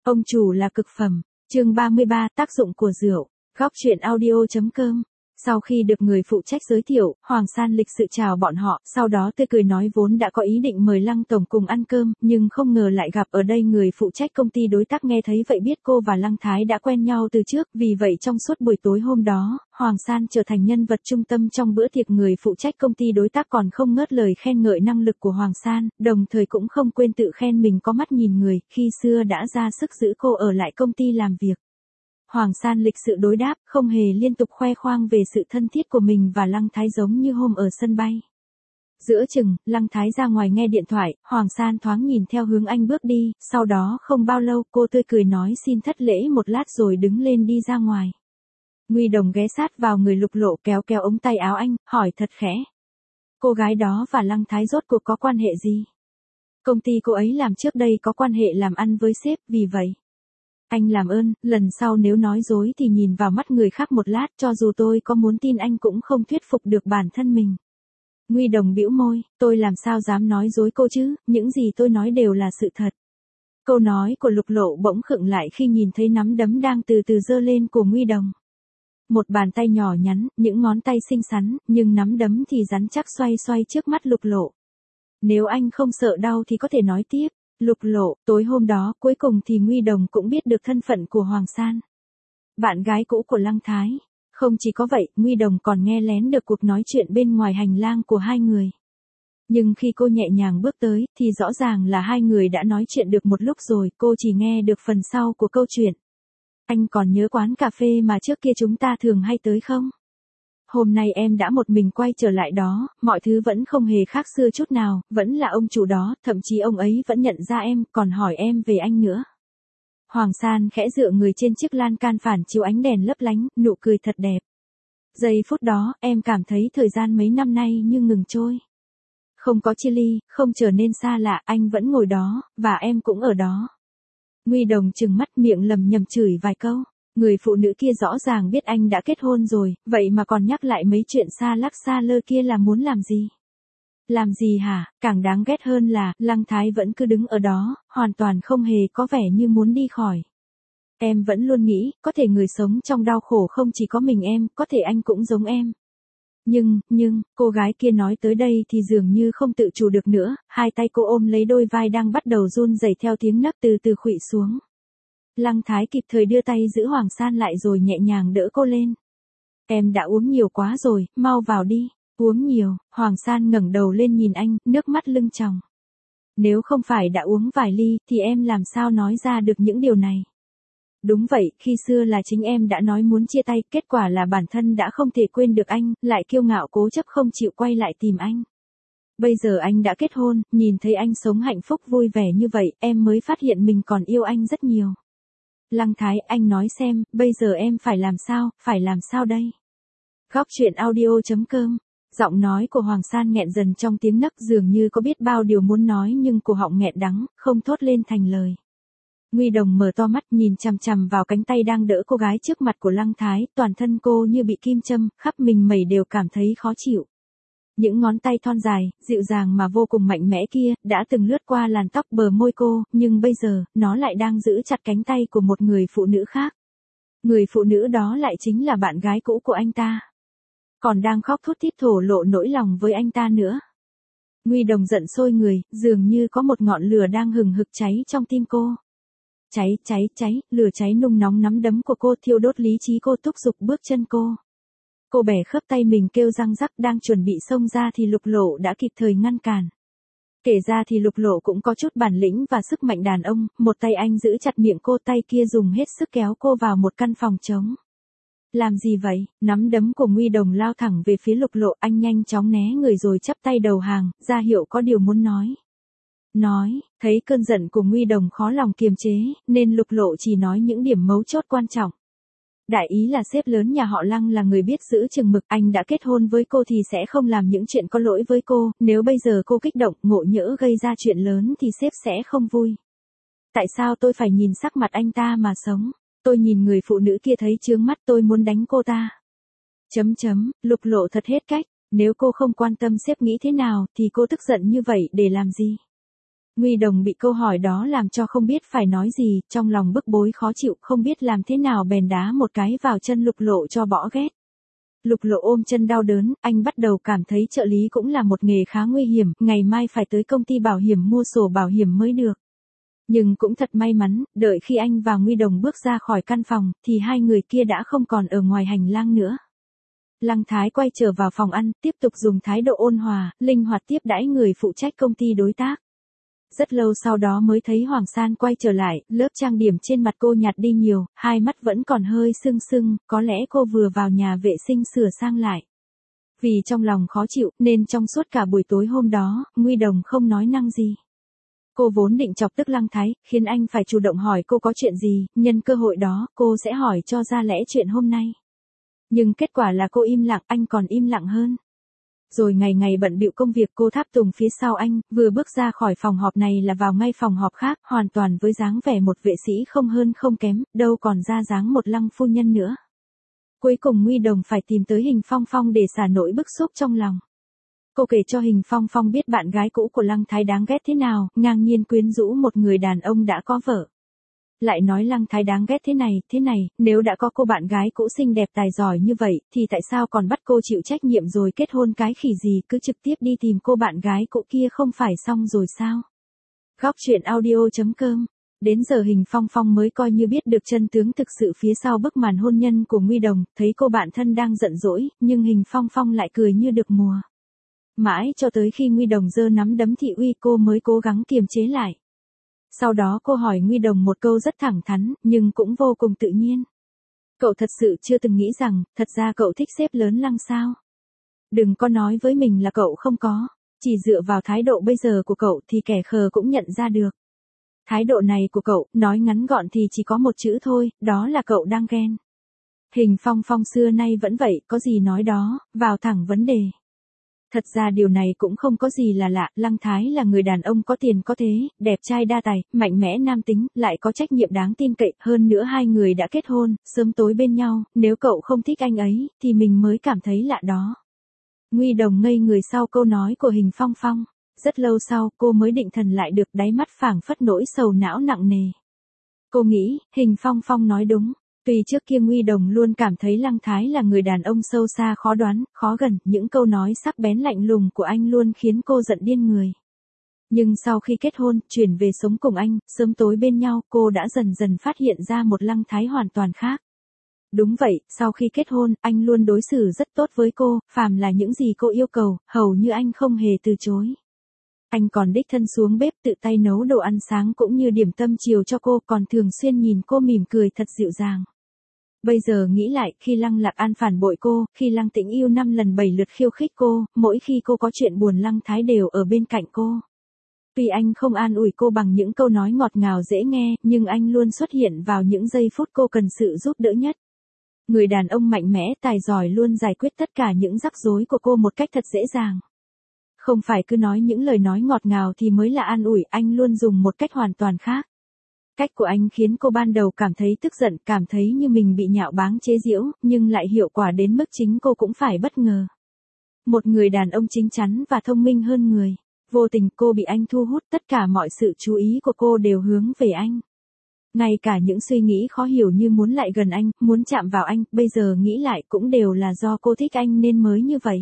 Ông chủ là cực phẩm. Chương 33, tác dụng của rượu. Góc truyện audio.com. Sau khi được người phụ trách giới thiệu, Hoàng San lịch sự chào bọn họ, sau đó tươi cười nói vốn đã có ý định mời Lăng tổng cùng ăn cơm, nhưng không ngờ lại gặp ở đây người phụ trách công ty đối tác. Nghe thấy vậy biết cô và Lăng Thái đã quen nhau từ trước, vì vậy trong suốt buổi tối hôm đó, Hoàng San trở thành nhân vật trung tâm trong bữa tiệc. Người phụ trách công ty đối tác còn không ngớt lời khen ngợi năng lực của Hoàng San, đồng thời cũng không quên tự khen mình có mắt nhìn người, khi xưa đã ra sức giữ cô ở lại công ty làm việc. Hoàng San lịch sự đối đáp, không hề liên tục khoe khoang về sự thân thiết của mình và Lăng Thái giống như hôm ở sân bay. Giữa chừng, Lăng Thái ra ngoài nghe điện thoại, Hoàng San thoáng nhìn theo hướng anh bước đi, sau đó không bao lâu cô tươi cười nói xin thất lễ một lát rồi đứng lên đi ra ngoài. Nguy Đồng ghé sát vào người Lục Lộ kéo kéo ống tay áo anh, hỏi thật khẽ. Cô gái đó và Lăng Thái rốt cuộc có quan hệ gì? Công ty cô ấy làm trước đây có quan hệ làm ăn với sếp, vì vậy. Anh làm ơn, lần sau nếu nói dối thì nhìn vào mắt người khác một lát, cho dù tôi có muốn tin anh cũng không thuyết phục được bản thân mình. Nguy Đồng bĩu môi, tôi làm sao dám nói dối cô chứ, những gì tôi nói đều là sự thật. Câu nói của Lục Lộ bỗng khựng lại khi nhìn thấy nắm đấm đang từ từ giơ lên của Nguy Đồng. Một bàn tay nhỏ nhắn, những ngón tay xinh xắn, nhưng nắm đấm thì rắn chắc xoay xoay trước mắt Lục Lộ. Nếu anh không sợ đau thì có thể nói tiếp. Lục Lộ, tối hôm đó, cuối cùng thì Nguy Đồng cũng biết được thân phận của Hoàng San. Bạn gái cũ của Lăng Thái. Không chỉ có vậy, Nguy Đồng còn nghe lén được cuộc nói chuyện bên ngoài hành lang của hai người. Nhưng khi cô nhẹ nhàng bước tới, thì rõ ràng là hai người đã nói chuyện được một lúc rồi, cô chỉ nghe được phần sau của câu chuyện. Anh còn nhớ quán cà phê mà trước kia chúng ta thường hay tới không? Hôm nay em đã một mình quay trở lại đó, mọi thứ vẫn không hề khác xưa chút nào, vẫn là ông chủ đó, thậm chí ông ấy vẫn nhận ra em, còn hỏi em về anh nữa. Hoàng San khẽ dựa người trên chiếc lan can phản chiếu ánh đèn lấp lánh, nụ cười thật đẹp. Giây phút đó, em cảm thấy thời gian mấy năm nay như ngừng trôi. Không có chia ly, không trở nên xa lạ, anh vẫn ngồi đó, và em cũng ở đó. Nguy Đồng trừng mắt miệng lầm nhầm chửi vài câu. Người phụ nữ kia rõ ràng biết anh đã kết hôn rồi, vậy mà còn nhắc lại mấy chuyện xa lắc xa lơ kia là muốn làm gì? Làm gì hả? Càng đáng ghét hơn là, Lăng Thái vẫn cứ đứng ở đó, hoàn toàn không hề có vẻ như muốn đi khỏi. Em vẫn luôn nghĩ, có thể người sống trong đau khổ không chỉ có mình em, có thể anh cũng giống em. Nhưng, cô gái kia nói tới đây thì dường như không tự chủ được nữa, hai tay cô ôm lấy đôi vai đang bắt đầu run rẩy theo tiếng nấc từ từ khuỵu xuống. Lăng Thái kịp thời đưa tay giữ Hoàng San lại rồi nhẹ nhàng đỡ cô lên. Em đã uống nhiều quá rồi, mau vào đi. Uống nhiều, Hoàng San ngẩng đầu lên nhìn anh, nước mắt lưng tròng. Nếu không phải đã uống vài ly, thì em làm sao nói ra được những điều này? Đúng vậy, khi xưa là chính em đã nói muốn chia tay, kết quả là bản thân đã không thể quên được anh, lại kiêu ngạo cố chấp không chịu quay lại tìm anh. Bây giờ anh đã kết hôn, nhìn thấy anh sống hạnh phúc vui vẻ như vậy, em mới phát hiện mình còn yêu anh rất nhiều. Lăng Thái, anh nói xem, bây giờ em phải làm sao đây? Góc truyện audio.com. Giọng nói của Hoàng San nghẹn dần trong tiếng nấc, dường như có biết bao điều muốn nói nhưng cổ họng nghẹn đắng, không thốt lên thành lời. Nguy Đồng mở to mắt nhìn chằm chằm vào cánh tay đang đỡ cô gái trước mặt của Lăng Thái, toàn thân cô như bị kim châm, khắp mình mẩy đều cảm thấy khó chịu. Những ngón tay thon dài, dịu dàng mà vô cùng mạnh mẽ kia, đã từng lướt qua làn tóc bờ môi cô, nhưng bây giờ, nó lại đang giữ chặt cánh tay của một người phụ nữ khác. Người phụ nữ đó lại chính là bạn gái cũ của anh ta. Còn đang khóc thút thít thổ lộ nỗi lòng với anh ta nữa. Nguy Đồng giận sôi người, dường như có một ngọn lửa đang hừng hực cháy trong tim cô. Cháy, lửa cháy nung nóng nắm đấm của cô thiêu đốt lý trí cô, thúc giục bước chân cô. Cô bẻ khớp tay mình kêu răng rắc, đang chuẩn bị xông ra thì Lục Lộ đã kịp thời ngăn cản. Kể ra thì Lục Lộ cũng có chút bản lĩnh và sức mạnh đàn ông, một tay anh giữ chặt miệng cô, tay kia dùng hết sức kéo cô vào một căn phòng trống. Làm gì vậy? Nắm đấm của Nguy Đồng lao thẳng về phía Lục Lộ, anh nhanh chóng né người rồi chắp tay đầu hàng, ra hiệu có điều muốn nói. Thấy cơn giận của Nguy Đồng khó lòng kiềm chế, nên Lục Lộ chỉ nói những điểm mấu chốt quan trọng. Đại ý là sếp lớn nhà họ Lăng là người biết giữ chừng mực, anh đã kết hôn với cô thì sẽ không làm những chuyện có lỗi với cô, nếu bây giờ cô kích động, ngộ nhỡ gây ra chuyện lớn thì sếp sẽ không vui. Tại sao tôi phải nhìn sắc mặt anh ta mà sống? Tôi nhìn người phụ nữ kia thấy chướng mắt, tôi muốn đánh cô ta. Lục Lộ thật hết cách, nếu cô không quan tâm sếp nghĩ thế nào thì cô tức giận như vậy để làm gì? Nguy Đồng bị câu hỏi đó làm cho không biết phải nói gì, trong lòng bức bối khó chịu, không biết làm thế nào bèn đá một cái vào chân Lục Lộ cho bỏ ghét. Lục Lộ ôm chân đau đớn, anh bắt đầu cảm thấy trợ lý cũng là một nghề khá nguy hiểm, ngày mai phải tới công ty bảo hiểm mua sổ bảo hiểm mới được. Nhưng cũng thật may mắn, đợi khi anh và Nguy Đồng bước ra khỏi căn phòng, thì hai người kia đã không còn ở ngoài hành lang nữa. Lăng Thái quay trở vào phòng ăn, tiếp tục dùng thái độ ôn hòa, linh hoạt tiếp đãi người phụ trách công ty đối tác. Rất lâu sau đó mới thấy Hoàng San quay trở lại, lớp trang điểm trên mặt cô nhạt đi nhiều, hai mắt vẫn còn hơi sưng sưng, có lẽ cô vừa vào nhà vệ sinh sửa sang lại. Vì trong lòng khó chịu, nên trong suốt cả buổi tối hôm đó, Nguy Đồng không nói năng gì. Cô vốn định chọc tức Lăng Thái, khiến anh phải chủ động hỏi cô có chuyện gì, nhân cơ hội đó, cô sẽ hỏi cho ra lẽ chuyện hôm nay. Nhưng kết quả là cô im lặng, anh còn im lặng hơn. Rồi ngày ngày bận bịu công việc, cô tháp tùng phía sau anh, vừa bước ra khỏi phòng họp này là vào ngay phòng họp khác, hoàn toàn với dáng vẻ một vệ sĩ không hơn không kém, đâu còn ra dáng một Lăng phu nhân nữa. Cuối cùng Nguy Đồng phải tìm tới Hình Phong Phong để xả nỗi bức xúc trong lòng. Cô kể cho Hình Phong Phong biết bạn gái cũ của Lăng Thái đáng ghét thế nào, ngang nhiên quyến rũ một người đàn ông đã có vợ. Lại nói Lăng Thái đáng ghét thế này, nếu đã có cô bạn gái cũ xinh đẹp tài giỏi như vậy, thì tại sao còn bắt cô chịu trách nhiệm rồi kết hôn cái khỉ gì, cứ trực tiếp đi tìm cô bạn gái cũ kia không phải xong rồi sao? Góc truyện audio.com. Đến giờ Hình Phong Phong mới coi như biết được chân tướng thực sự phía sau bức màn hôn nhân của Nguy Đồng, thấy cô bạn thân đang giận dỗi, nhưng Hình Phong Phong lại cười như được mùa. Mãi cho tới khi Nguy Đồng giơ nắm đấm thị uy cô mới cố gắng kiềm chế lại. Sau đó cô hỏi Nguy Đồng một câu rất thẳng thắn, nhưng cũng vô cùng tự nhiên. Cậu thật sự chưa từng nghĩ rằng, thật ra cậu thích sếp lớn Lăng sao? Đừng có nói với mình là cậu không có, chỉ dựa vào thái độ bây giờ của cậu thì kẻ khờ cũng nhận ra được. Thái độ này của cậu, nói ngắn gọn thì chỉ có một chữ thôi, đó là cậu đang ghen. Hình Phong Phong xưa nay vẫn vậy, có gì nói đó, vào thẳng vấn đề. Thật ra điều này cũng không có gì là lạ, Lăng Thái là người đàn ông có tiền có thế, đẹp trai đa tài, mạnh mẽ nam tính, lại có trách nhiệm đáng tin cậy, hơn nữa hai người đã kết hôn, sớm tối bên nhau, nếu cậu không thích anh ấy, thì mình mới cảm thấy lạ đó. Nguy Đồng ngây người sau câu nói của Hình Phong Phong, rất lâu sau cô mới định thần lại được, đáy mắt phảng phất nỗi sầu não nặng nề. Cô nghĩ, Hình Phong Phong nói đúng. Tuy trước kia Nguy Đồng luôn cảm thấy Lăng Thái là người đàn ông sâu xa khó đoán, khó gần, những câu nói sắc bén lạnh lùng của anh luôn khiến cô giận điên người. Nhưng sau khi kết hôn, chuyển về sống cùng anh, sớm tối bên nhau, cô đã dần dần phát hiện ra một Lăng Thái hoàn toàn khác. Đúng vậy, sau khi kết hôn, anh luôn đối xử rất tốt với cô, phàm là những gì cô yêu cầu, hầu như anh không hề từ chối. Anh còn đích thân xuống bếp tự tay nấu đồ ăn sáng cũng như điểm tâm chiều cho cô, còn thường xuyên nhìn cô mỉm cười thật dịu dàng. Bây giờ nghĩ lại, khi Lăng Lạc An phản bội cô, khi Lăng Tĩnh yêu 5 lần 7 lượt khiêu khích cô, mỗi khi cô có chuyện buồn Lăng Thái đều ở bên cạnh cô. Tuy anh không an ủi cô bằng những câu nói ngọt ngào dễ nghe, nhưng anh luôn xuất hiện vào những giây phút cô cần sự giúp đỡ nhất. Người đàn ông mạnh mẽ, tài giỏi luôn giải quyết tất cả những rắc rối của cô một cách thật dễ dàng. Không phải cứ nói những lời nói ngọt ngào thì mới là an ủi, anh luôn dùng một cách hoàn toàn khác. Cách của anh khiến cô ban đầu cảm thấy tức giận, cảm thấy như mình bị nhạo báng chế giễu, nhưng lại hiệu quả đến mức chính cô cũng phải bất ngờ. Một người đàn ông chín chắn và thông minh hơn người. Vô tình cô bị anh thu hút, tất cả mọi sự chú ý của cô đều hướng về anh. Ngay cả những suy nghĩ khó hiểu như muốn lại gần anh, muốn chạm vào anh, bây giờ nghĩ lại cũng đều là do cô thích anh nên mới như vậy.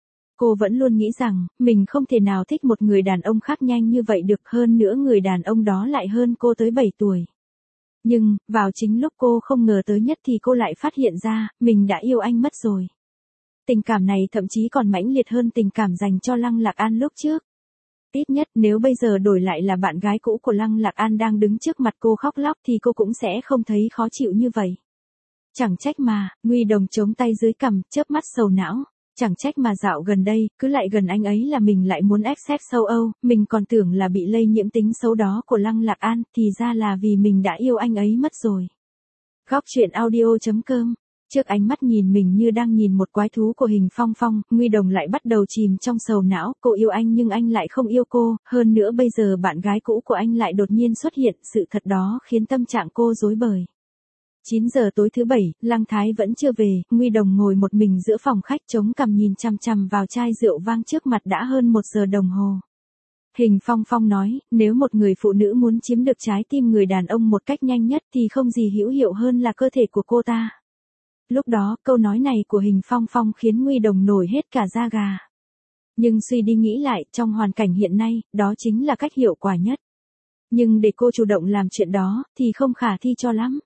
Cô vẫn luôn nghĩ rằng, mình không thể nào thích một người đàn ông khác nhanh như vậy được, hơn nữa người đàn ông đó lại hơn cô tới 7 tuổi. Nhưng, vào chính lúc cô không ngờ tới nhất thì cô lại phát hiện ra, mình đã yêu anh mất rồi. Tình cảm này thậm chí còn mãnh liệt hơn tình cảm dành cho Lăng Lạc An lúc trước. Ít nhất nếu bây giờ đổi lại là bạn gái cũ của Lăng Lạc An đang đứng trước mặt cô khóc lóc thì cô cũng sẽ không thấy khó chịu như vậy. Chẳng trách mà, Nguy Đồng chống tay dưới cằm, chớp mắt sầu não. Chẳng trách mà dạo gần đây, cứ lại gần anh ấy là mình lại muốn accept sâu Âu, mình còn tưởng là bị lây nhiễm tính xấu đó của Lăng Lạc An, thì ra là vì mình đã yêu anh ấy mất rồi. Góc truyện audio.com. Trước ánh mắt nhìn mình như đang nhìn một quái thú của Hình Phong Phong, Nguy Đồng lại bắt đầu chìm trong sầu não, cô yêu anh nhưng anh lại không yêu cô, hơn nữa bây giờ bạn gái cũ của anh lại đột nhiên xuất hiện, sự thật đó khiến tâm trạng cô rối bời. 9 giờ tối thứ Bảy, Lăng Thái vẫn chưa về, Nguy Đồng ngồi một mình giữa phòng khách chống cằm nhìn chằm chằm vào chai rượu vang trước mặt đã hơn 1 giờ đồng hồ. Hình Phong Phong nói, nếu một người phụ nữ muốn chiếm được trái tim người đàn ông một cách nhanh nhất thì không gì hữu hiệu hơn là cơ thể của cô ta. Lúc đó, câu nói này của Hình Phong Phong khiến Nguy Đồng nổi hết cả da gà. Nhưng suy đi nghĩ lại, trong hoàn cảnh hiện nay, đó chính là cách hiệu quả nhất. Nhưng để cô chủ động làm chuyện đó, thì không khả thi cho lắm.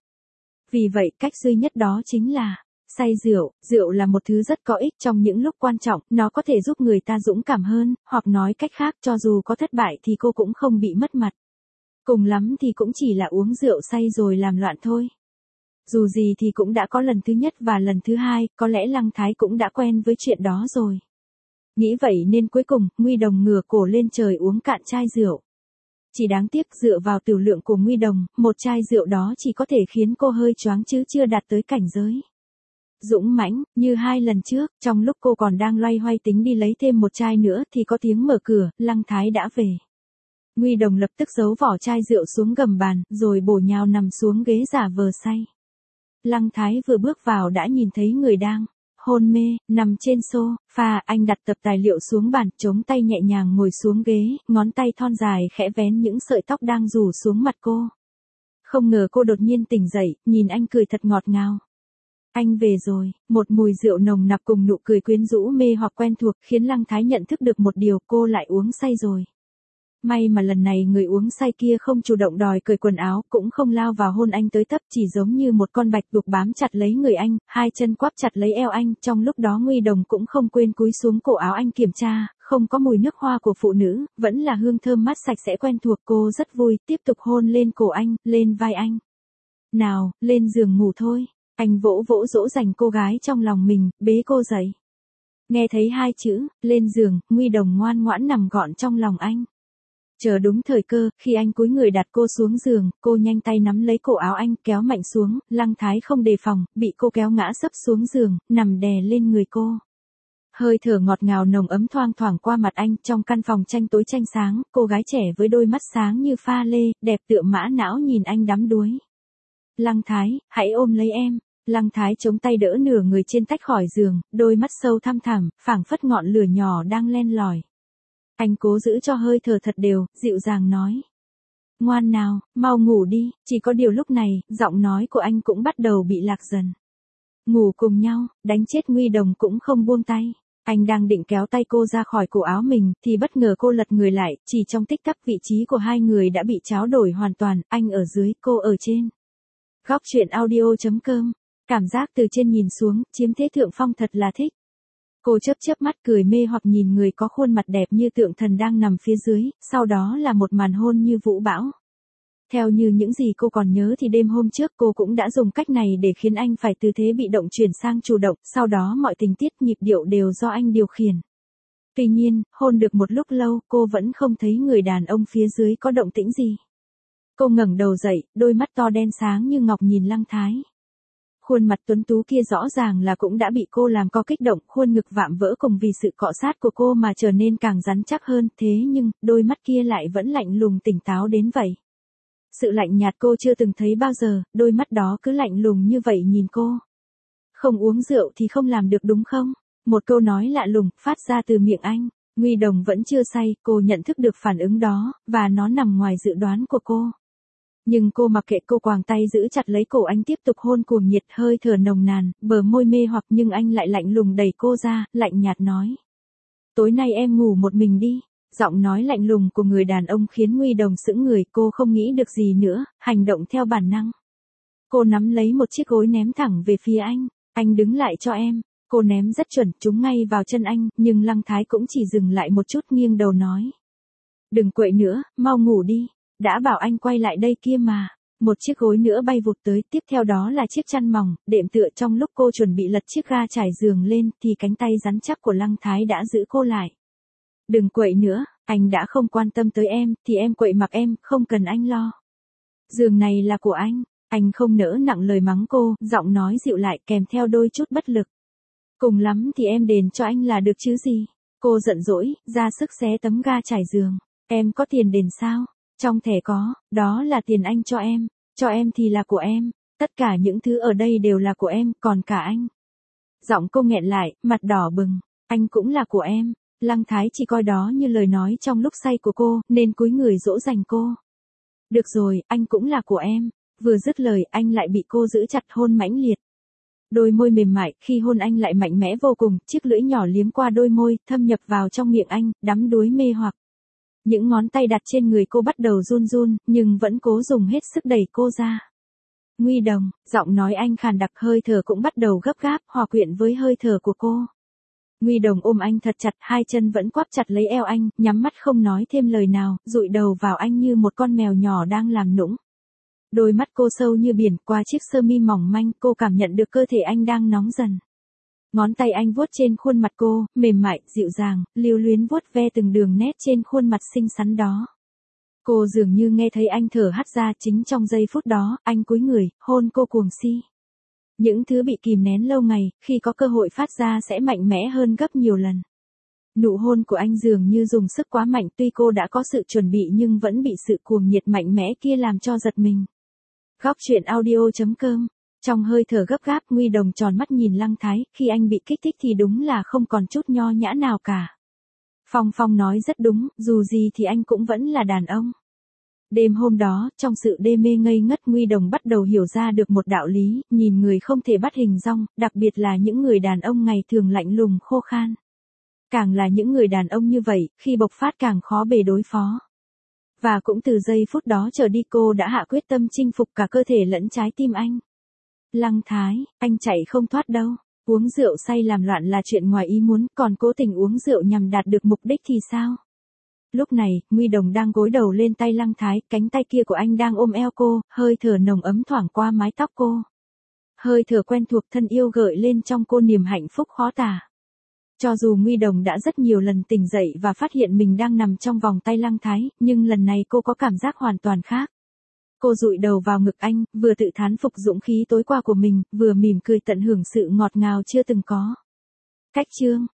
Vì vậy, cách duy nhất đó chính là say rượu. Rượu là một thứ rất có ích trong những lúc quan trọng, nó có thể giúp người ta dũng cảm hơn, hoặc nói cách khác, cho dù có thất bại thì cô cũng không bị mất mặt. Cùng lắm thì cũng chỉ là uống rượu say rồi làm loạn thôi. Dù gì thì cũng đã có lần thứ nhất và lần thứ hai, có lẽ Lăng Thái cũng đã quen với chuyện đó rồi. Nghĩ vậy nên cuối cùng, Nguy Đồng ngửa cổ lên trời uống cạn chai rượu. Chỉ đáng tiếc dựa vào tiểu lượng của Nguy Đồng, một chai rượu đó chỉ có thể khiến cô hơi choáng chứ chưa đạt tới cảnh giới dũng mãnh. Như hai lần trước, trong lúc cô còn đang loay hoay tính đi lấy thêm một chai nữa thì có tiếng mở cửa, Lăng Thái đã về. Nguy Đồng lập tức giấu vỏ chai rượu xuống gầm bàn, rồi bổ nhào nằm xuống ghế giả vờ say. Lăng Thái vừa bước vào đã nhìn thấy người đang hôn mê, nằm trên sofa. Anh đặt tập tài liệu xuống bàn, chống tay nhẹ nhàng ngồi xuống ghế, ngón tay thon dài khẽ vén những sợi tóc đang rủ xuống mặt cô. Không ngờ cô đột nhiên tỉnh dậy, nhìn anh cười thật ngọt ngào. Anh về rồi, một mùi rượu nồng nặc cùng nụ cười quyến rũ mê hoặc quen thuộc khiến Lăng Thái nhận thức được một điều, cô lại uống say rồi. May mà lần này người uống say kia không chủ động đòi cởi quần áo, cũng không lao vào hôn anh tới tấp, chỉ giống như một con bạch tuộc bám chặt lấy người anh, hai chân quắp chặt lấy eo anh. Trong lúc đó Nguy Đồng cũng không quên cúi xuống cổ áo anh kiểm tra, không có mùi nước hoa của phụ nữ, vẫn là hương thơm mát sạch sẽ quen thuộc. Cô rất vui, tiếp tục hôn lên cổ anh, lên vai anh. Nào, lên giường ngủ thôi. Anh vỗ vỗ dỗ dành cô gái trong lòng mình, bế cô dậy. Nghe thấy hai chữ, lên giường, Nguy Đồng ngoan ngoãn nằm gọn trong lòng anh. Chờ đúng thời cơ, khi anh cúi người đặt cô xuống giường, cô nhanh tay nắm lấy cổ áo anh, kéo mạnh xuống. Lăng Thái không đề phòng, bị cô kéo ngã sấp xuống giường, nằm đè lên người cô. Hơi thở ngọt ngào nồng ấm thoang thoảng qua mặt anh. Trong căn phòng tranh tối tranh sáng, cô gái trẻ với đôi mắt sáng như pha lê, đẹp tựa mã não nhìn anh đắm đuối. Lăng Thái, hãy ôm lấy em. Lăng Thái chống tay đỡ nửa người trên tách khỏi giường, đôi mắt sâu thăm thẳm, phảng phất ngọn lửa nhỏ đang len lỏi. Anh cố giữ cho hơi thở thật đều, dịu dàng nói. Ngoan nào, mau ngủ đi. Chỉ có điều lúc này, giọng nói của anh cũng bắt đầu bị lạc dần. Ngủ cùng nhau, đánh chết Nguy Đồng cũng không buông tay. Anh đang định kéo tay cô ra khỏi cổ áo mình, thì bất ngờ cô lật người lại, chỉ trong tích tắc vị trí của hai người đã bị tráo đổi hoàn toàn, anh ở dưới, cô ở trên. Góc truyện audio.com. Cảm giác từ trên nhìn xuống, chiếm thế thượng phong thật là thích. Cô chớp chớp mắt cười mê hoặc nhìn người có khuôn mặt đẹp như tượng thần đang nằm phía dưới, sau đó là một màn hôn như vũ bão. Theo như những gì cô còn nhớ thì đêm hôm trước cô cũng đã dùng cách này để khiến anh phải từ thế bị động chuyển sang chủ động, sau đó mọi tình tiết nhịp điệu đều do anh điều khiển. Tuy nhiên, hôn được một lúc lâu, cô vẫn không thấy người đàn ông phía dưới có động tĩnh gì. Cô ngẩng đầu dậy, đôi mắt to đen sáng như ngọc nhìn Lăng Thái. Khuôn mặt tuấn tú kia rõ ràng là cũng đã bị cô làm co kích động, khuôn ngực vạm vỡ cùng vì sự cọ sát của cô mà trở nên càng rắn chắc hơn, thế nhưng, đôi mắt kia lại vẫn lạnh lùng tỉnh táo đến vậy. Sự lạnh nhạt cô chưa từng thấy bao giờ, đôi mắt đó cứ lạnh lùng như vậy nhìn cô. Không uống rượu thì không làm được đúng không? Một câu nói lạ lùng, phát ra từ miệng anh. Nguy Đồng vẫn chưa say, cô nhận thức được phản ứng đó, và nó nằm ngoài dự đoán của cô. Nhưng cô mặc kệ, cô quàng tay giữ chặt lấy cổ anh tiếp tục hôn cuồng nhiệt, hơi thở nồng nàn, bờ môi mê hoặc, nhưng anh lại lạnh lùng đẩy cô ra, lạnh nhạt nói. Tối nay em ngủ một mình đi. Giọng nói lạnh lùng của người đàn ông khiến Nguy Đồng sững người, cô không nghĩ được gì nữa, hành động theo bản năng. Cô nắm lấy một chiếc gối ném thẳng về phía anh đứng lại cho em. Cô ném rất chuẩn, trúng ngay vào chân anh, nhưng Lăng Thái cũng chỉ dừng lại một chút, nghiêng đầu nói. Đừng quậy nữa, mau ngủ đi. Đã bảo anh quay lại đây kia mà. Một chiếc gối nữa bay vụt tới, tiếp theo đó là chiếc chăn mỏng, đệm tựa. Trong lúc cô chuẩn bị lật chiếc ga trải giường lên, thì cánh tay rắn chắc của Lăng Thái đã giữ cô lại. Đừng quậy nữa, anh đã không quan tâm tới em, thì em quậy mặc em, không cần anh lo. Giường này là của anh không nỡ nặng lời mắng cô, giọng nói dịu lại kèm theo đôi chút bất lực. Cùng lắm thì em đền cho anh là được chứ gì. Cô giận dỗi, ra sức xé tấm ga trải giường. Em có tiền đền sao? Trong thẻ có, đó là tiền anh cho em thì là của em, tất cả những thứ ở đây đều là của em, còn cả anh. Giọng cô nghẹn lại, mặt đỏ bừng, anh cũng là của em, Lăng Thái chỉ coi đó như lời nói trong lúc say của cô, nên cúi người dỗ dành cô. Được rồi, anh cũng là của em. Vừa dứt lời, anh lại bị cô giữ chặt hôn mãnh liệt. Đôi môi mềm mại, khi hôn anh lại mạnh mẽ vô cùng, chiếc lưỡi nhỏ liếm qua đôi môi, thâm nhập vào trong miệng anh, đắm đuối mê hoặc. Những ngón tay đặt trên người cô bắt đầu run run, nhưng vẫn cố dùng hết sức đẩy cô ra. Nguy Đồng, giọng nói anh khàn đặc, hơi thở cũng bắt đầu gấp gáp, hòa quyện với hơi thở của cô. Nguy Đồng ôm anh thật chặt, hai chân vẫn quắp chặt lấy eo anh, nhắm mắt không nói thêm lời nào, dụi đầu vào anh như một con mèo nhỏ đang làm nũng. Đôi mắt cô sâu như biển, qua chiếc sơ mi mỏng manh, cô cảm nhận được cơ thể anh đang nóng dần. Ngón tay anh vuốt trên khuôn mặt cô, mềm mại, dịu dàng, lưu luyến vuốt ve từng đường nét trên khuôn mặt xinh xắn đó. Cô dường như nghe thấy anh thở hắt ra, chính trong giây phút đó, anh cúi người, hôn cô cuồng si. Những thứ bị kìm nén lâu ngày, khi có cơ hội phát ra sẽ mạnh mẽ hơn gấp nhiều lần. Nụ hôn của anh dường như dùng sức quá mạnh, tuy cô đã có sự chuẩn bị nhưng vẫn bị sự cuồng nhiệt mạnh mẽ kia làm cho giật mình. Góc truyện audio.com. Trong hơi thở gấp gáp, Nguy Đồng tròn mắt nhìn Lăng Thái, khi anh bị kích thích thì đúng là không còn chút nho nhã nào cả. Phong Phong nói rất đúng, dù gì thì anh cũng vẫn là đàn ông. Đêm hôm đó, trong sự đê mê ngây ngất, Nguy Đồng bắt đầu hiểu ra được một đạo lý, nhìn người không thể bắt hình dong, đặc biệt là những người đàn ông ngày thường lạnh lùng khô khan. Càng là những người đàn ông như vậy, khi bộc phát càng khó bề đối phó. Và cũng từ giây phút đó trở đi cô đã hạ quyết tâm chinh phục cả cơ thể lẫn trái tim anh. Lăng Thái, anh chạy không thoát đâu. Uống rượu say làm loạn là chuyện ngoài ý muốn, còn cố tình uống rượu nhằm đạt được mục đích thì sao? Lúc này, Nguy Đồng đang gối đầu lên tay Lăng Thái, cánh tay kia của anh đang ôm eo cô, hơi thở nồng ấm thoảng qua mái tóc cô. Hơi thở quen thuộc thân yêu gợi lên trong cô niềm hạnh phúc khó tả. Cho dù Nguy Đồng đã rất nhiều lần tỉnh dậy và phát hiện mình đang nằm trong vòng tay Lăng Thái, nhưng lần này cô có cảm giác hoàn toàn khác. Cô dụi đầu vào ngực anh, vừa tự thán phục dũng khí tối qua của mình, vừa mỉm cười tận hưởng sự ngọt ngào chưa từng có. Cách chương